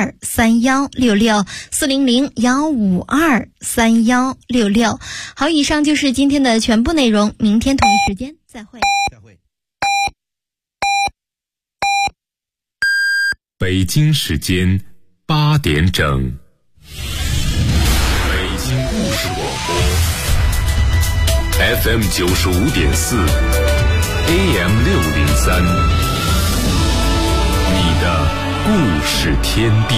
1523166，400-1523166。好，以上就是今天的全部内容，明天同一时间再会。 北京时间8点整，北京故事广播 FM 95.4 AM 603，你的故事天地。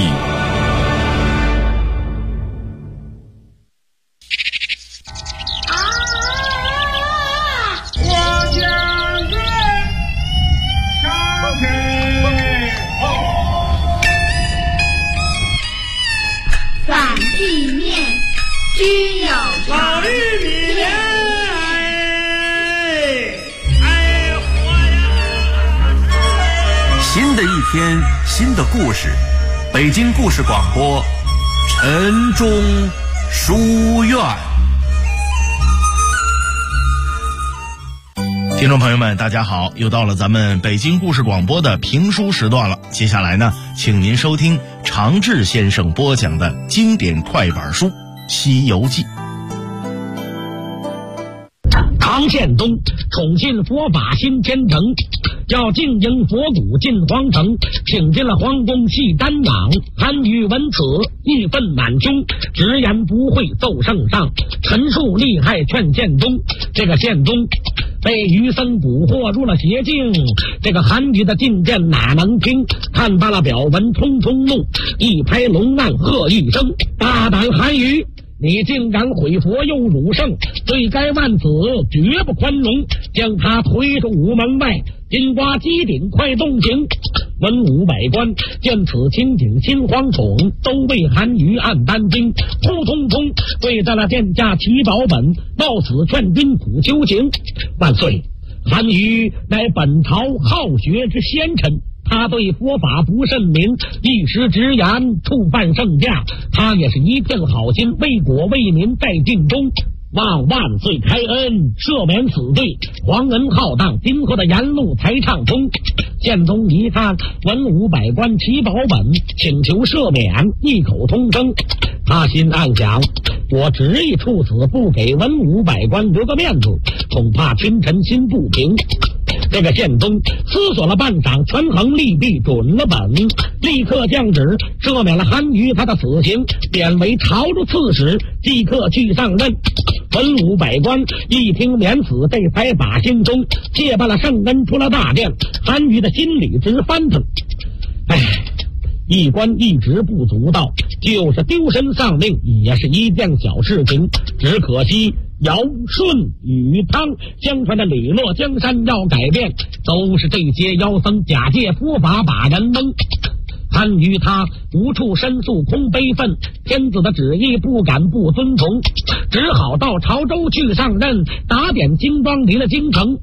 新的一天，新的故事，北京故事广播，晨钟书院。听众朋友们大家好，又到了咱们北京故事广播的评书时段了。接下来呢，请您收听常志先生播讲的经典快板书《西游记》。 唐宪宗宠信佛法新天成，要经营佛骨进皇城，请进了皇宫系丹养。韩愈闻此义愤满胸，直言不讳奏圣上，陈述厉害劝宪宗。这个宪宗被余僧蛊惑入了邪境，这个韩愈的进谏哪能听？看罢了表文，通通怒，一拍龙案喝一声：大胆韩愈！你竟敢毁佛又辱圣，罪该万死，绝不宽容，将他推出午门外，金瓜机顶快动刑。文武百官见此情景，心惶恐，都为韩愈按担惊，扑通通跪在了殿下祈宝本，冒死劝君苦求情。万岁！韩愈乃本朝好学之先臣，他对佛法不甚明，一时直言触犯圣驾，他也是一片好心，为国为民在尽忠，望万岁开恩，赦免死罪，皇恩浩荡，今后的沿路才畅通。宪宗一看文武百官祈宝本，请求赦免，异口同声。他心暗想，我执意处死，不给文武百官留个面子，恐怕群臣心不平。这个宪宗思索了半晌，权衡利弊，准了本，立刻降旨赦免了韩愈他的死刑，贬为朝中刺史，即刻去上任。文武百官一听免死，这才把心中谢罢了圣恩，出了大殿。韩愈的心里直翻腾，一官一职不足道，就是丢身丧命也是一件小事情，只可惜尧舜禹汤相传的理落江山要改变，都是这些妖僧假借佛法把人蒙。韩愈他无处申诉空悲愤，天子的旨意不敢不遵从，只好到潮州去上任，打点精装离了京城。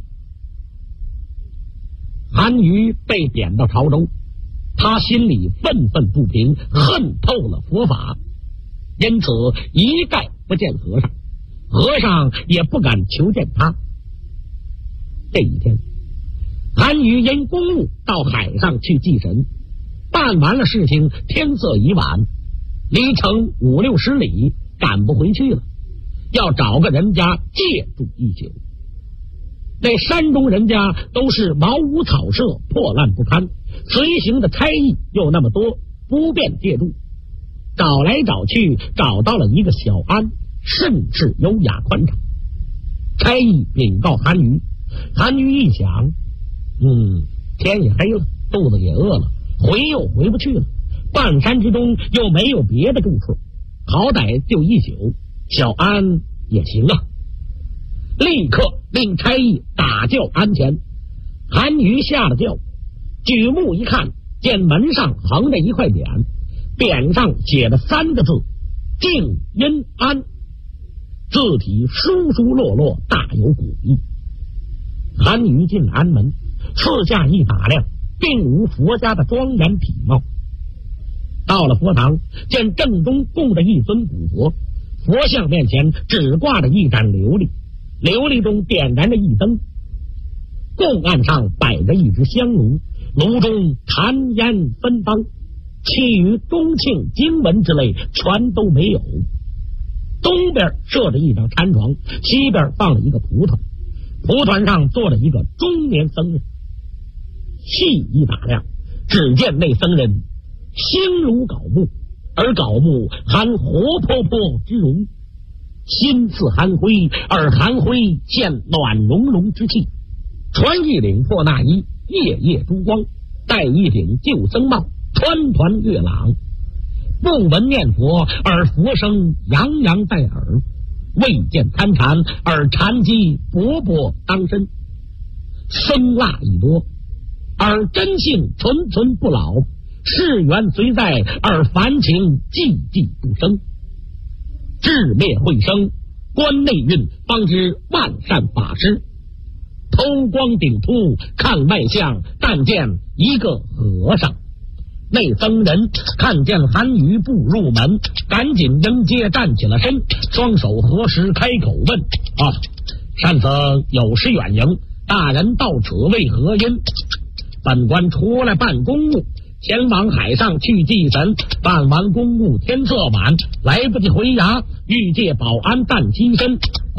韩愈被贬到潮州，他心里愤愤不平，恨透了佛法，因此一概不见和尚，和尚也不敢求见他。这一天，韩愈因公务到海上去祭神，办完了事情，天色已晚，离城5、60里，赶不回去了，要找个人家借住一宿。那山中人家都是茅屋草舍，破烂不堪，随行的差役又那么多，不便借住。找来找去，找到了一个小庵，甚是优雅宽敞。差役禀告韩愈，韩愈一想，天也黑了，肚子也饿了，回又回不去了，半山之中又没有别的住处，好歹就一宿，小庵也行啊。立刻令差役打轿鞍前，韩愈下了轿，举目一看，见门上横着一块匾，匾上写了3个字：静音庵，字体疏疏落落，大有古意。韩愈进庵门，四下一打量，并无佛家的庄严体貌。到了佛堂，见正中供着一尊古佛，佛像面前只挂着一盏琉璃，琉璃中点燃着一灯，供案上摆着一只香炉，炉中檀烟芬芳， 其余钟磬、经文之类全都没有。东边设着一张禅床，西边放了一个蒲团，蒲团上坐着一个中年僧人。细一打量，只见那僧人形如槁木，而槁木含活泼泼之容，心似寒灰，而寒灰现暖融融之气，穿一领破大衣，夜夜珠光，戴一顶旧僧帽，团团月朗，不闻念佛，而佛声洋洋在耳，未见参禅，而禅机勃勃当身，僧腊已多，而真性存存不老，世缘虽在，而凡情寂寂不生。至灭会生，观内蕴，方知万善法师。偷光顶突，看外相，但见一个和尚。那僧人看见韩愈步入门，赶紧迎接站起了身，双手合十，开口问：善僧有失远迎，大人到此为何因？本官出来办公务，前往海上去祭神，办完公务天色晚，来不及回衙，欲借保安暂栖身。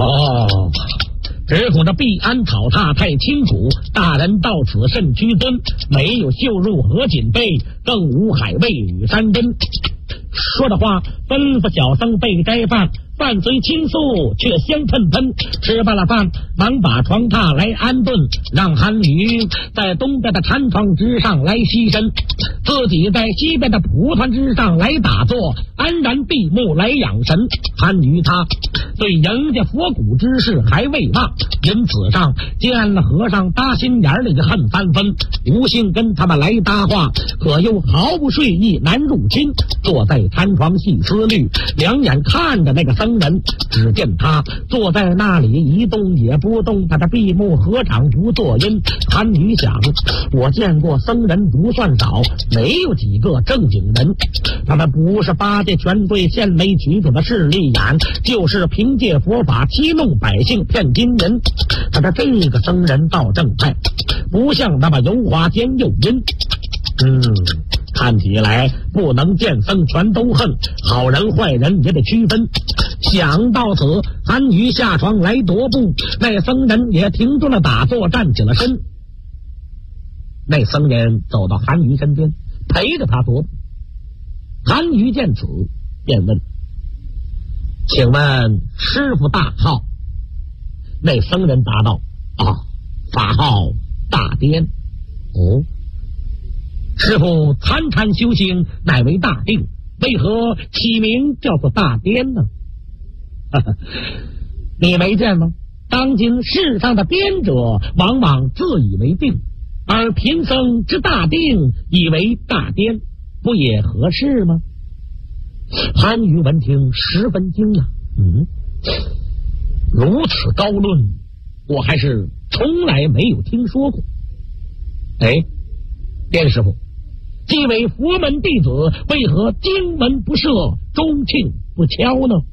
只恐这避安草榻太清楚，大人到此甚屈尊，没有绣入河锦被，更无海味与山珍。说的话吩咐小僧备斋饭，饭虽清素，却香喷喷。吃罢了饭，忙把床榻来安顿，让韩愈在东边的禅床之上来栖身，自己在西边的蒲团之上来打坐，安然闭目来养神。韩愈他对迎接佛骨之事还未忘，因此上见了和尚搭心眼里的恨翻分，无幸跟他们来搭话，可又毫不睡意，难入侵。坐在禅床细思虑，两眼看着那个僧人，只见他坐在那里一动也不动，他的闭目何尝不作因？韩愈想，我见过僧人不算少，没有几个正经人，他们不是八戒全对献媚取主的势利眼，就是凭借佛法欺弄百姓骗金人。他的这个僧人倒正派，不像那么油滑兼诱因。看起来不能见僧全都恨，好人坏人也得区分。想到此，韩愈下床来踱步，那僧人也停住了打坐，站起了身。那僧人走到韩愈身边，陪着他踱步。韩愈见此，便问：请问师父大号？那僧人答道：法号大颠。师父参禅修行乃为大定，为何起名叫做大颠呢？你没见吗？当今世上的颠者往往自以为定，而贫僧之大定以为大颠，不也合适吗？韩愈闻听十分惊讶，如此高论，我还是从来没有听说过。颠师傅，既为佛门弟子，为何经文不设，钟磬不敲呢？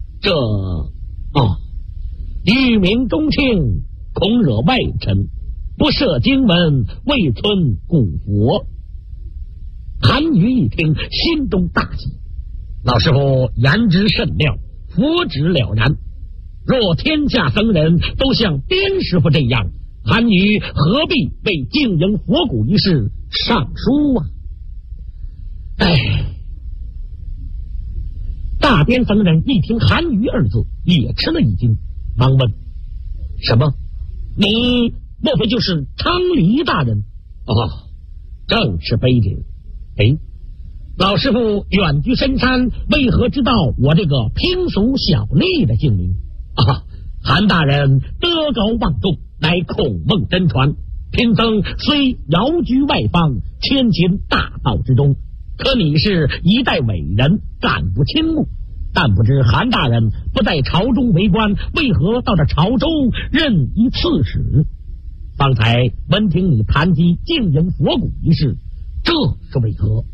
欲明钟磬，恐惹外尘，不设经文，未存古佛。韩愈一听，心中大喜，老师傅言之甚妙，佛旨了然。若天下僧人都像颠师傅这样，韩愈何必为经营佛骨一事上书啊？大颠僧人一听韩愈二字，也吃了一惊，忙问：什么？你莫非就是昌黎大人？正是卑职。老师傅远居深山，为何知道我这个平俗小吏的姓名？韩大人德高望重，乃孔孟真传，贫僧虽遥居外方，谦勤大道之中，可你是一代伟人，敢不倾慕？但不知韩大人不在朝中为官，为何到这潮州任一刺史？方才闻听你谈及经营佛骨一事，这是为何？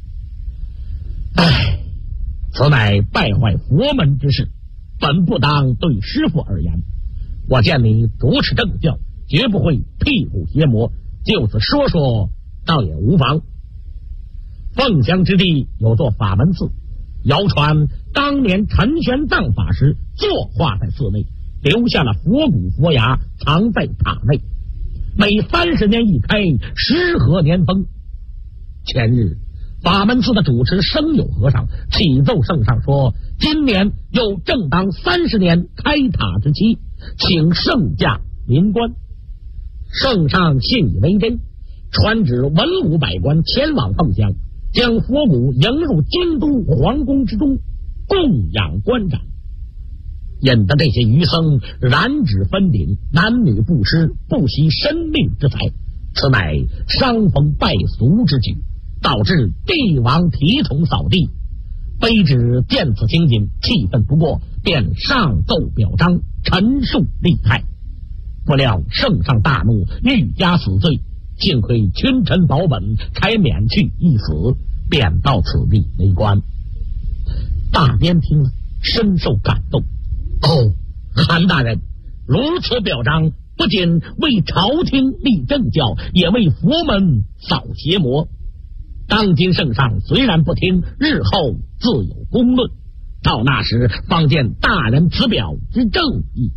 此乃败坏佛门之事，本不当对师父而言。我见你主持正教，绝不会庇护邪魔，就此说说倒也无妨。 凤翔之地有座法门寺，谣传当年陈玄奘法师坐化在寺内，留下了佛骨佛牙藏在塔内，每30年一开，时和年丰。前日法门寺的主持生有和尚启奏圣上说，今年又正当30年开塔之期，请圣驾临观。圣上信以为真，传旨文武百官前往凤翔，将佛骨迎入京都皇宫之中，供养观瞻。引得这些余僧染指分顶，男女不施，不惜生命之财，此乃伤风败俗之举，导致帝王体统扫地。卑职见此情景，气愤不过，便上奏表彰，陈述利害。不料圣上大怒，欲加死罪，幸亏群臣保本，才免去一死，便到此地为官。大颠听了，深受感动。韩大人如此表彰，不仅为朝廷立正教，也为佛门扫邪魔。当今圣上虽然不听，日后自有公论，到那时方见大人此表之正义。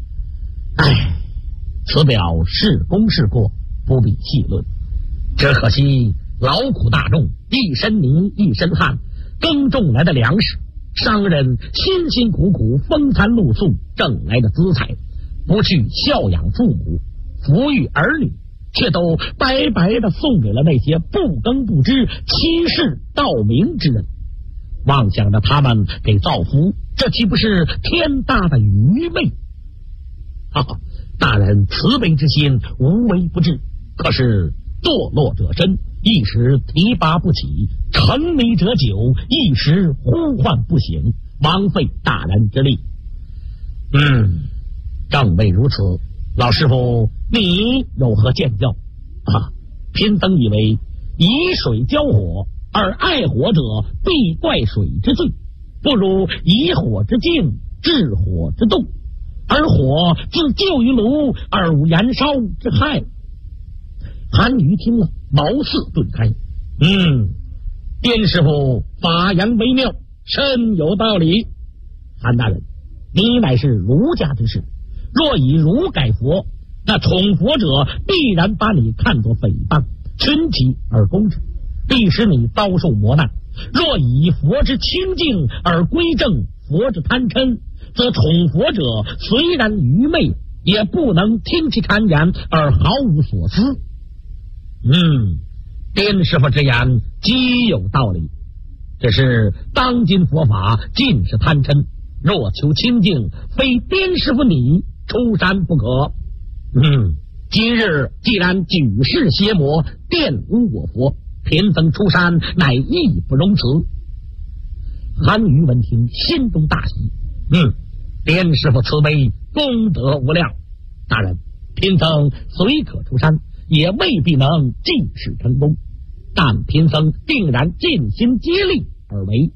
此表是功是过，不必细论，只可惜劳苦大众，一身泥一身汗，耕种来的粮食，商人辛辛苦苦风餐露宿挣来的资财，不去孝养父母，抚育儿女，却都白白的送给了那些不耕不织、欺世盗名之人，妄想着他们给造福，这岂不是天大的愚昧？大人慈悲之心无微不至，可是堕落者深，一时提拔不起，沉迷者久，一时呼唤不醒，枉费大人之力。正为如此，老师傅你有何见教？贫僧以为以水浇火，而爱火者必怪水之罪，不如以火之静，治火之动，而火自救于炉，而无燃烧之害。韩愈听了，茅塞顿开。丁师傅发言微妙，深有道理。韩大人，你乃是儒家之士，若以儒改佛，那宠佛者必然把你看作诽谤，群起而攻之，必使你遭受磨难。若以佛之清净而归正佛之贪嗔，则宠佛者虽然愚昧，也不能听其谗言而毫无所思。丁师傅之言极有道理，只是当今佛法尽是贪嗔，若求清净，非丁师傅你出山不可。今日既然举世邪魔，玷污我佛，贫僧出山乃义不容辞。韩愈闻听，心中大喜。丁师傅慈悲，功德无量。大人，贫僧虽可出山，也未必能济世成功，但贫僧定然尽心竭力而为。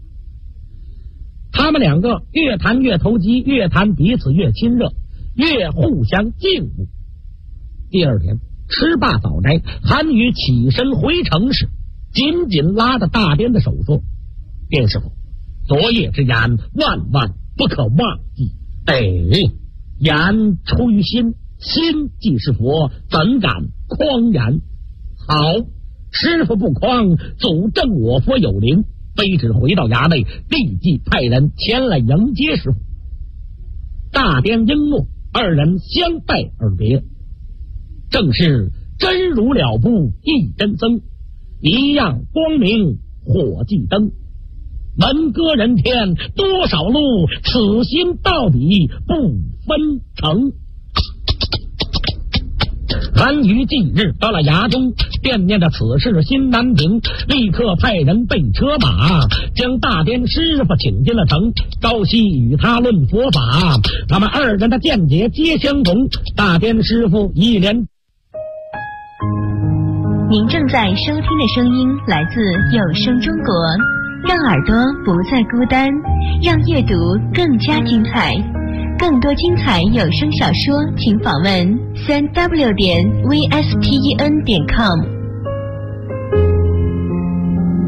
他们两个越谈越投机，越谈彼此越亲热，越互相敬慕。第二天吃罢早斋，韩愈起身回城时，紧紧拉着大颠的手说：丁师傅，昨夜之言万万不可忘记。言出于心，心即是佛，怎敢诓言？好，师傅不诓，祖证我佛有灵。卑职回到衙内，立即派人前来迎接师傅。大颠应诺，二人相拜而别。正是真如了不一真僧，一样光明火炬灯。闻歌人天多少路，此心到底不分成。韩愈近日到了衙中，惦念着此事心难平，立刻派人备车马，将大颠师傅请进了城，朝夕与他论佛法。他们二人的见解皆相同，大颠师傅一连。 您正在收听的声音来自有声中国，让耳朵不再孤单，让阅读更加精彩。更多精彩有声小说，请访问3w.vsten.com。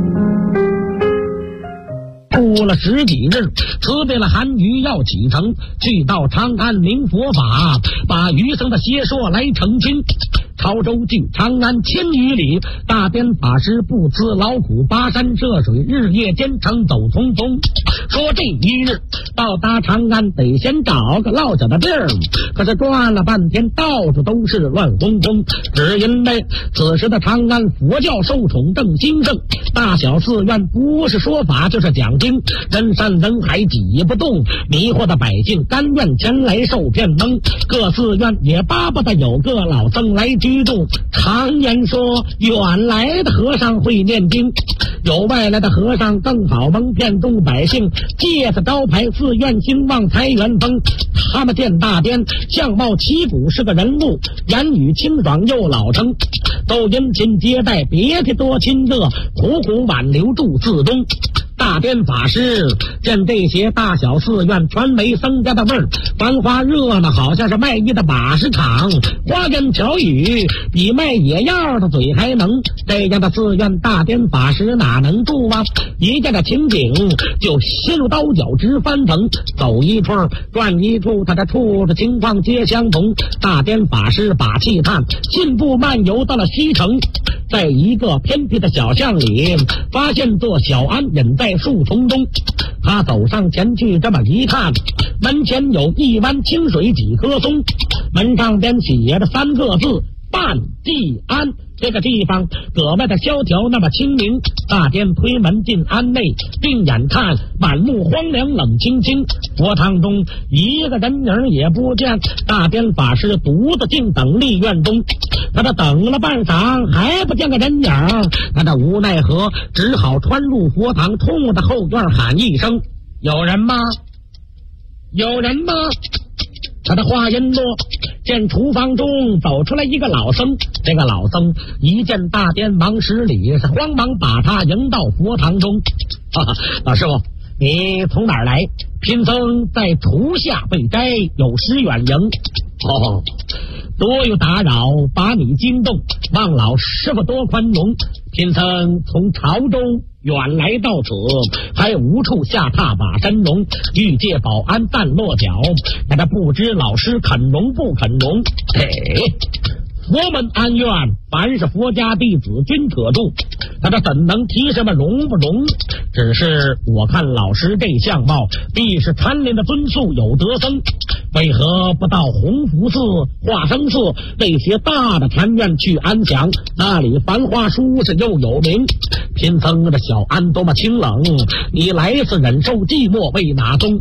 过了10几日，辞别了韩愈要启程，去到长安明佛法，把余生的邪说来澄清。潮州距长安1000余里，大颠法师不辞劳苦，跋山涉水，日夜兼程走匆匆。说这一日到达长安，得先找个落脚的地儿，可是转了半天，到处都是乱哄哄。只因为此时的长安佛教受宠正兴盛，大小寺院不是说法就是讲经，人山人海挤不动，迷惑的百姓甘愿前来受骗蒙。各寺院也巴不得有个老僧来居住。常言说，远来的和尚会念经，有外来的和尚更好蒙骗众百姓，借此招牌寺院兴旺财源丰。他们见大颠相貌旗鼓，是个人物，言语清爽又老成，都殷勤接待，别提多亲热，苦苦挽留住寺中。大颠法师见这些大小寺院全没僧家的味儿，繁华热闹，好像是卖艺的把式场，花言巧语比卖野药的嘴还能。这样的寺院大颠法师哪能住啊？一见这情景就心如刀绞直翻腾，走一处转一处，他的处的情况皆相同。大颠法师把气叹，信步漫游到了西城，在一个偏僻的小巷里发现座小庵隐在树丛中。他走上前去，这么一看，门前有一湾清水几棵松，门上边写着3个字半济庵。这个地方格外的萧条，那么清明。大颠推门进庵内，并眼看满目荒凉冷清清，佛堂中一个人影也不见。大颠法师独自静等立院中，他这等了半晌还不见个人影，他这无奈何，只好穿入佛堂，冲着后院喊一声：有人吗？有人吗？他的话音落，见厨房中走出来一个老僧。这个老僧一见大颠忙施礼，是慌忙把他迎到佛堂中。老师傅，你从哪儿来？贫僧在厨下被斋，有失远迎。多有打扰，把你惊动，望老师傅多宽容。贫僧从潮州远来到此，还无处下榻把身容，欲借保安暂落脚，但他不知老师肯容不肯容。佛门安院，凡是佛家弟子均可住，他这怎能提什么容不容？只是我看老师这相貌，必是禅林的尊宿有德僧，为何不到弘福寺、化生寺这些大的禅院去安详？那里繁华舒适又有名。贫僧的小庵多么清冷，你来次忍受寂寞为哪宗？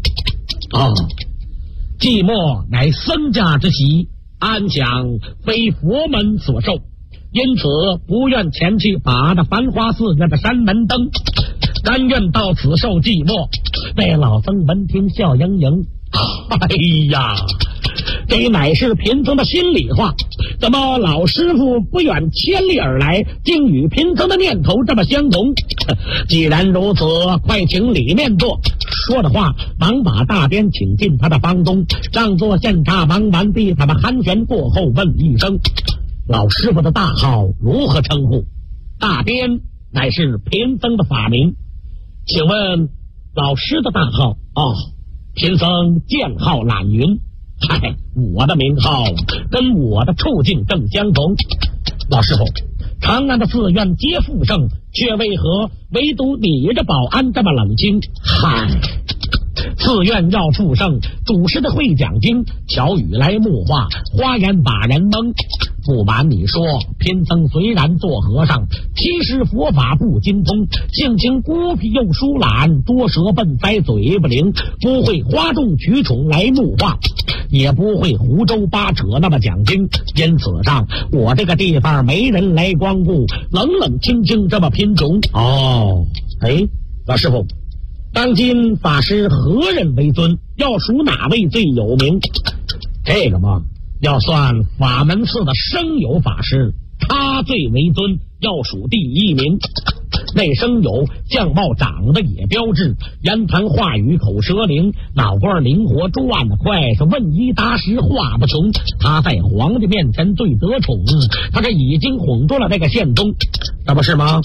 寂寞乃僧家之习，安详非佛门所受，因此不愿前去把那繁华寺院的山门登，甘愿到此受寂寞。那老僧闻听笑盈盈，哎呀，这乃是贫僧的心里话，怎么老师傅不远千里而来，竟与贫僧的念头这么相同？既然如此，快请里面坐。说的话，忙把大颠请进他的房中，让座献茶。忙完毕，他们寒暄过后，问一声：老师傅的大号如何称呼？大颠乃是贫僧的法名，请问老师的大号？贫僧剑号懒云。我的名号跟我的处境正相同。老师傅，长安的寺院皆富盛，却为何唯独你这保安这么冷清？寺院要富盛，主持的会讲经，巧语来木化，花言把人蒙。不瞒你说，贫僧虽然做和尚，其实佛法不精通，性情孤僻又疏懒，多舌笨塞，嘴不灵，不会哗众取宠来木化，也不会胡诌八扯那么讲经。因此上我这个地方没人来光顾，冷冷清清这么贫穷。老师傅，当今法师何人为尊？要属哪位最有名？这个嘛，要算法门寺的生有法师，他最为尊，要数第一名。那生有相貌长得也标致，言谈话语口舌灵，脑瓜灵活，转得快，是问一答十，话不穷。他在皇帝面前最得宠，他这已经哄住了这个宪宗，这不是吗？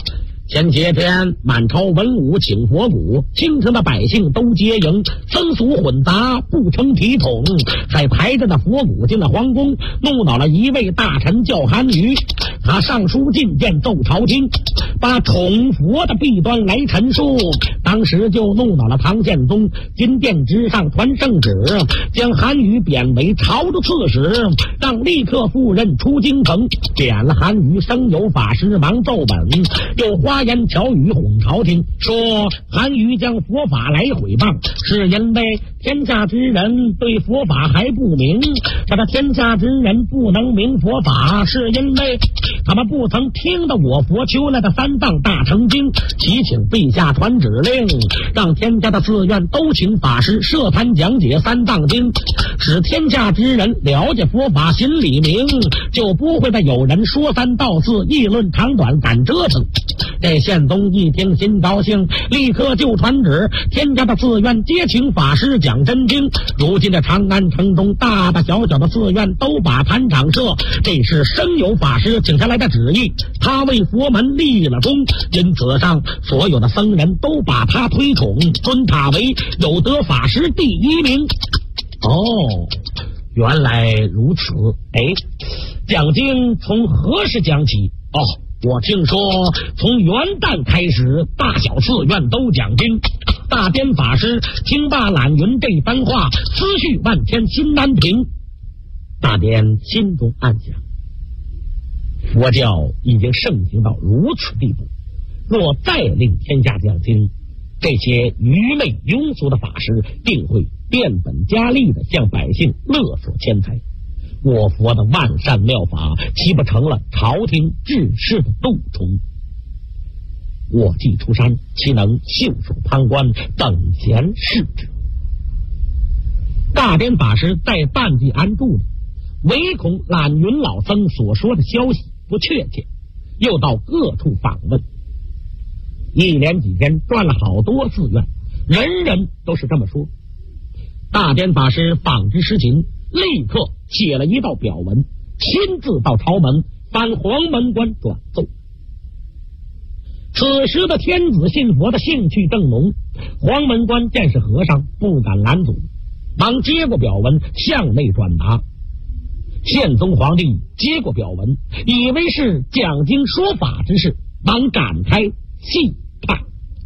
前些天满朝文武请佛骨，京城的百姓都接迎，风俗混杂不成体统，还抬着那佛骨进了皇宫，怒恼了一位大臣叫韩愈。他上书进谏奏朝廷，把宠佛的弊端来陈述。当时就怒恼了唐宪宗，金殿之上传圣旨，将韩愈贬为朝中刺史，让立刻赴任出京城。贬了韩愈，生有法师忙奏本，又花言巧语哄朝廷，说韩愈将佛法来毁谤，是因为天下之人对佛法还不明，他的天下之人不能明佛法，是因为他们不曾听到我佛求来的三藏大乘经，祈请陛下传指令，让天下的寺院都请法师设坛讲解三藏经，使天下之人了解佛法，心里明，就不会再有人说三道四，议论长短，敢折腾。这宪宗一听心高兴，立刻就传旨，天下的寺院皆请法师讲真经。如今的长安城中大大小小的寺院都把坛场设，这是生有法师请下来的旨意，他为佛门立了功，因此上所有的僧人都把他推崇，尊他为有德法师第一名。哦，原来如此。讲经从何时讲起？我听说从元旦开始，大小寺院都讲经。大颠法师听罢懒云这番话，思绪万千，心难平。大颠心中暗想，佛教已经盛行到如此地步，若再令天下讲经，这些愚昧庸俗的法师定会变本加厉地向百姓勒索钱财，我佛的万善妙法岂不成了朝廷治世的蠹虫？我既出山，岂能袖手旁观，等闲视之？大颠法师在半地安住了，唯恐懒云老僧所说的消息不确切，又到各处访问。一连几天转了好多寺院，人人都是这么说。大颠法师仿之实情，立刻写了一道表文，亲自到朝门返黄门关转奏。此时的天子信佛的兴趣正浓，黄门关见是和尚，不敢拦阻，忙接过表文向内转达。宪宗皇帝接过表文，以为是讲经说法之事，忙展开细看。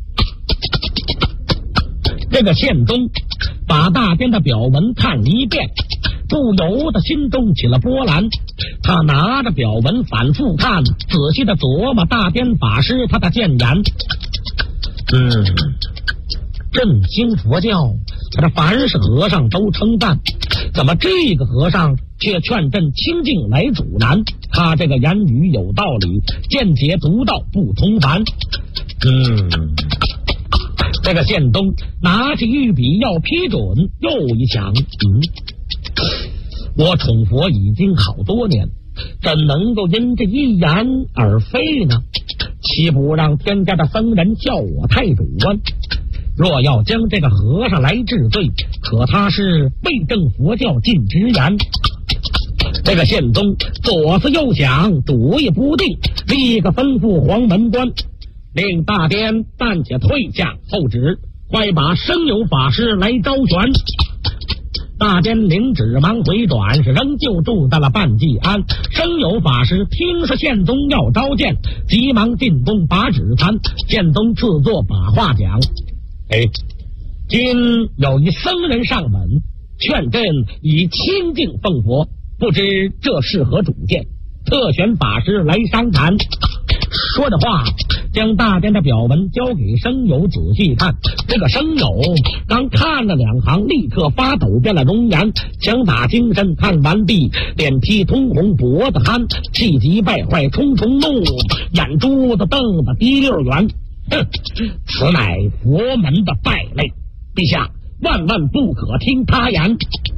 这个宪宗把大颠的表文看了一遍，不由得心中起了波澜。他拿着表文反复看，仔细的琢磨大颠法师他的谏言。振兴佛教，他这凡是和尚都称赞，怎么这个和尚却劝朕清净来阻拦？他这个言语有道理，见解独到，不同凡。这个宪宗拿起御笔要批准，又一想，我宠佛已经好多年，怎能够因这一言而废呢？岂不让天家的僧人笑我太主观？若要将这个和尚来治罪，可他是为正佛教尽直言。这个宪宗左思右想，主意不定，立刻吩咐黄门关，令大颠暂且退下，后旨快把生有法师来招选。大颠领旨忙回转，是仍旧住在了半季安。生有法师听说宪宗要召见，急忙进宫把旨参。宪宗赐座把话讲：今有一僧人上门，劝朕以清净奉佛，不知这是何主见？特选法师来商谈。说着话，将大颠的表文交给生友仔细看。这个生友刚看了两行，立刻发抖变了容颜，强打精神看完毕，脸皮通红，脖子憨，气急败坏，冲冲怒，眼珠子瞪得滴溜圆。此乃佛门的败类，陛下万万不可听他言。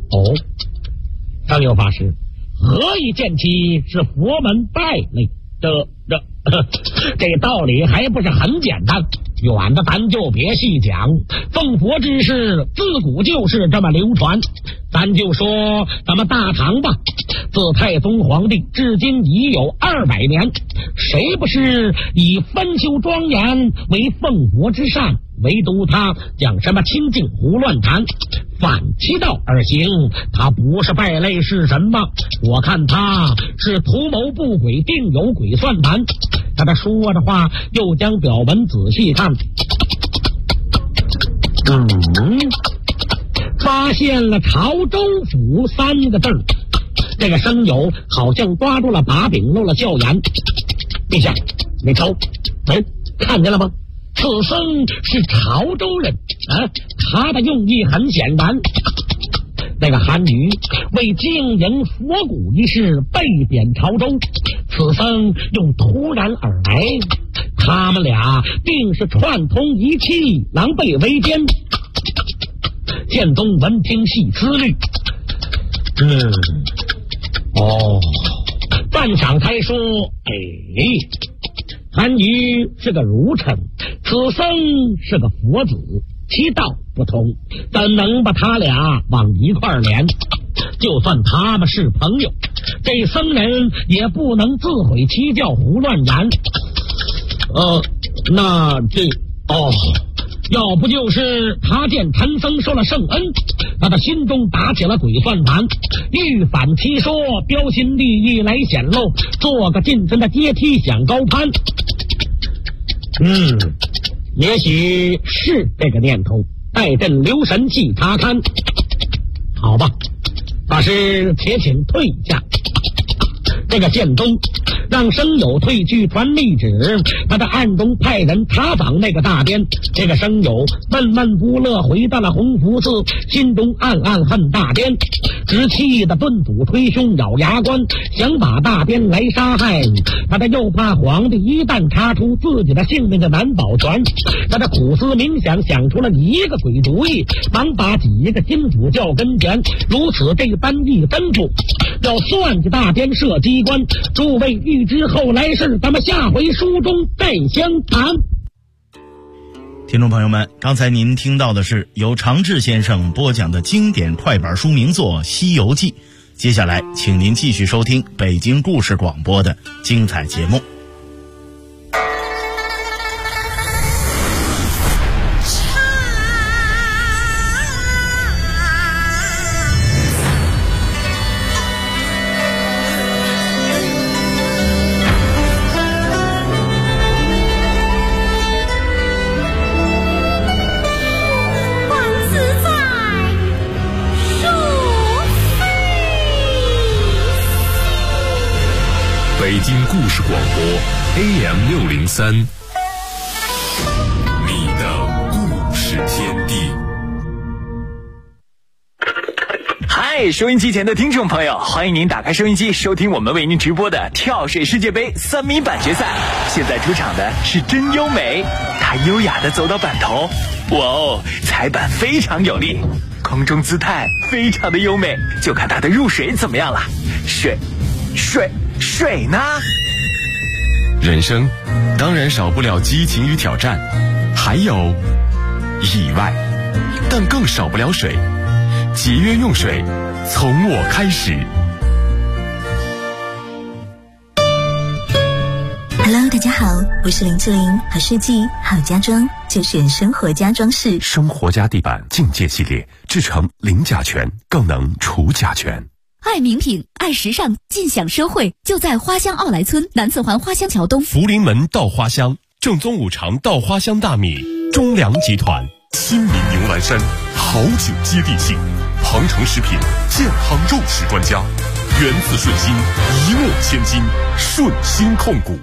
生友法师，何以见其是佛门败类？这道理还不是很简单，远的咱就别细讲，奉佛之事自古就是这么流传。咱就说咱们大唐吧， 自太宗皇帝至今已有200年，谁不是以分修庄严为奉佛之善？唯独他讲什么清净胡乱谈，反其道而行，他不是败类是什么？我看他是图谋不轨，定有鬼算盘。他说的话又将表文仔细看，发现了潮州府3个字。这个生友好像抓住了把柄，露了笑颜。陛下，你瞅，看见了吗？此僧是潮州人啊，他的用意很显然。那个韩愈为经营佛骨一事被贬潮州，此僧又突然而来，他们俩定是串通一气，狼狈为奸。建宗闻听细思虑，半晌才说，韩愈是个儒臣，此僧是个佛子，其道不同，怎能把他俩往一块连？就算他们是朋友，这僧人也不能自毁其教，胡乱言。要不就是他见陈僧受了圣恩，他的心中打起了鬼算盘，欲反其说，标新立异来显露，做个近身的阶梯想高攀。也许是这个念头，待朕留神细查看。好吧，法师且请退下。这个建宗让生友退去传密旨，他在暗中派人查访那个大颠。这个生友闷闷不乐，回到了弘福寺，心中暗暗恨大颠，直气的顿斧推胸，咬牙关，想把大颠来杀害。他又怕皇帝一旦查出自己的性命就难保全，他苦思冥想，想出了一个鬼主意，忙把几个金斧叫跟前，如此这般一吩咐，要算计大颠设机关。诸位预知后来事，咱们下回书中再相谈。 听众朋友们，刚才您听到的是由常志先生播讲的经典快板书名作《西游记》。接下来请您继续收听北京故事广播的精彩节目。 北京故事广播 AM603，你的故事天地。 嗨，收音机前的听众朋友，欢迎您打开收音机，收听我们为您直播的跳水世界杯3米板决赛。现在出场的是真优美，她优雅地走到板头，哇哦，踩板非常有力，空中姿态非常的优美，就看她的入水怎么样了。水呢？ 人生当然少不了激情与挑战，还有意外，但更少不了水。节约用水，从我开始。 Hello， 大家好，我是林志玲，好设计好家装就选生活家装饰。 生活家地板境界系列，制成零甲醛，更能除甲醛。 爱名品，爱时尚，尽享奢惠，就在花乡奥莱村南四环花乡桥东。 福临门稻花香，正宗五常稻花香大米，中粮集团。亲民牛栏山，好酒接地气。鹏程食品，健康肉食专家。源自顺心，一诺千金，顺心控股。